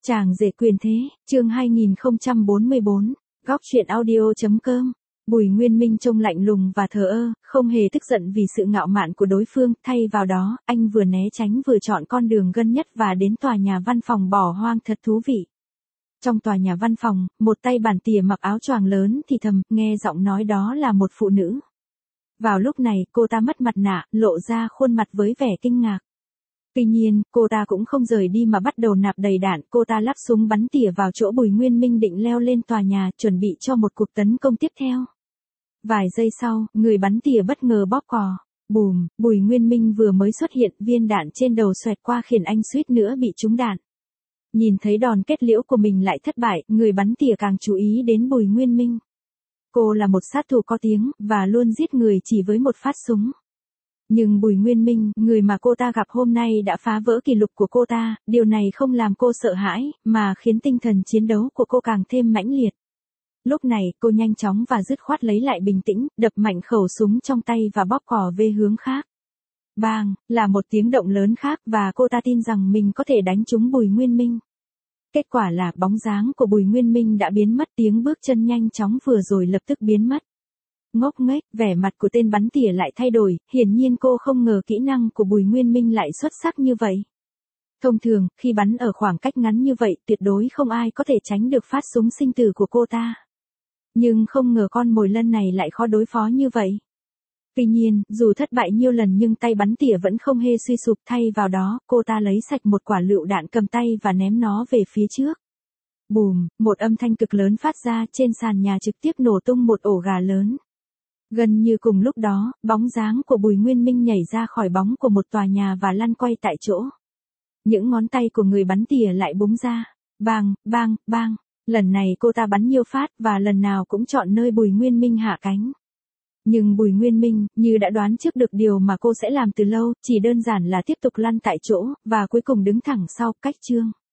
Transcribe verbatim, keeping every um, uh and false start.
Chàng rể quyền thế, chương hai nghìn không trăm bốn mươi bốn, góc truyện audio.com. Bùi Nguyên Minh trông lạnh lùng và thờ ơ, không hề tức giận vì sự ngạo mạn của đối phương, thay vào đó, anh vừa né tránh vừa chọn con đường gần nhất và đến tòa nhà văn phòng bỏ hoang thật thú vị. Trong tòa nhà văn phòng, một tay bản tỉa mặc áo choàng lớn thì thầm, nghe giọng nói đó là một phụ nữ. Vào lúc này, cô ta mất mặt nạ, lộ ra khuôn mặt với vẻ kinh ngạc. Tuy nhiên, cô ta cũng không rời đi mà bắt đầu nạp đầy đạn, cô ta lắp súng bắn tỉa vào chỗ Bùi Nguyên Minh định leo lên tòa nhà, chuẩn bị cho một cuộc tấn công tiếp theo. Vài giây sau, người bắn tỉa bất ngờ bóp cò. Bùm, Bùi Nguyên Minh vừa mới xuất hiện, viên đạn trên đầu xoẹt qua khiến anh suýt nữa bị trúng đạn. Nhìn thấy đòn kết liễu của mình lại thất bại, người bắn tỉa càng chú ý đến Bùi Nguyên Minh. Cô là một sát thủ có tiếng, và luôn giết người chỉ với một phát súng. Nhưng Bùi Nguyên Minh, người mà cô ta gặp hôm nay đã phá vỡ kỷ lục của cô ta, điều này không làm cô sợ hãi, mà khiến tinh thần chiến đấu của cô càng thêm mãnh liệt. Lúc này, cô nhanh chóng và dứt khoát lấy lại bình tĩnh, đập mạnh khẩu súng trong tay và bóp cò về hướng khác. Bang, là một tiếng động lớn khác và cô ta tin rằng mình có thể đánh trúng Bùi Nguyên Minh. Kết quả là bóng dáng của Bùi Nguyên Minh đã biến mất, tiếng bước chân nhanh chóng vừa rồi lập tức biến mất. Ngốc nghếch, vẻ mặt của tên bắn tỉa lại thay đổi, hiển nhiên cô không ngờ kỹ năng của Bùi Nguyên Minh lại xuất sắc như vậy. Thông thường, khi bắn ở khoảng cách ngắn như vậy, tuyệt đối không ai có thể tránh được phát súng sinh tử của cô ta. Nhưng không ngờ con mồi lân này lại khó đối phó như vậy. Tuy nhiên, dù thất bại nhiều lần nhưng tay bắn tỉa vẫn không hề suy sụp, thay vào đó, cô ta lấy sạch một quả lựu đạn cầm tay và ném nó về phía trước. Bùm, một âm thanh cực lớn phát ra, trên sàn nhà trực tiếp nổ tung một ổ gà lớn. Gần như cùng lúc đó, bóng dáng của Bùi Nguyên Minh nhảy ra khỏi bóng của một tòa nhà và lăn quay tại chỗ. Những ngón tay của người bắn tỉa lại búng ra. Bang, bang, bang. Lần này cô ta bắn nhiều phát và lần nào cũng chọn nơi Bùi Nguyên Minh hạ cánh. Nhưng Bùi Nguyên Minh, như đã đoán trước được điều mà cô sẽ làm từ lâu, chỉ đơn giản là tiếp tục lăn tại chỗ, và cuối cùng đứng thẳng sau, cách chương.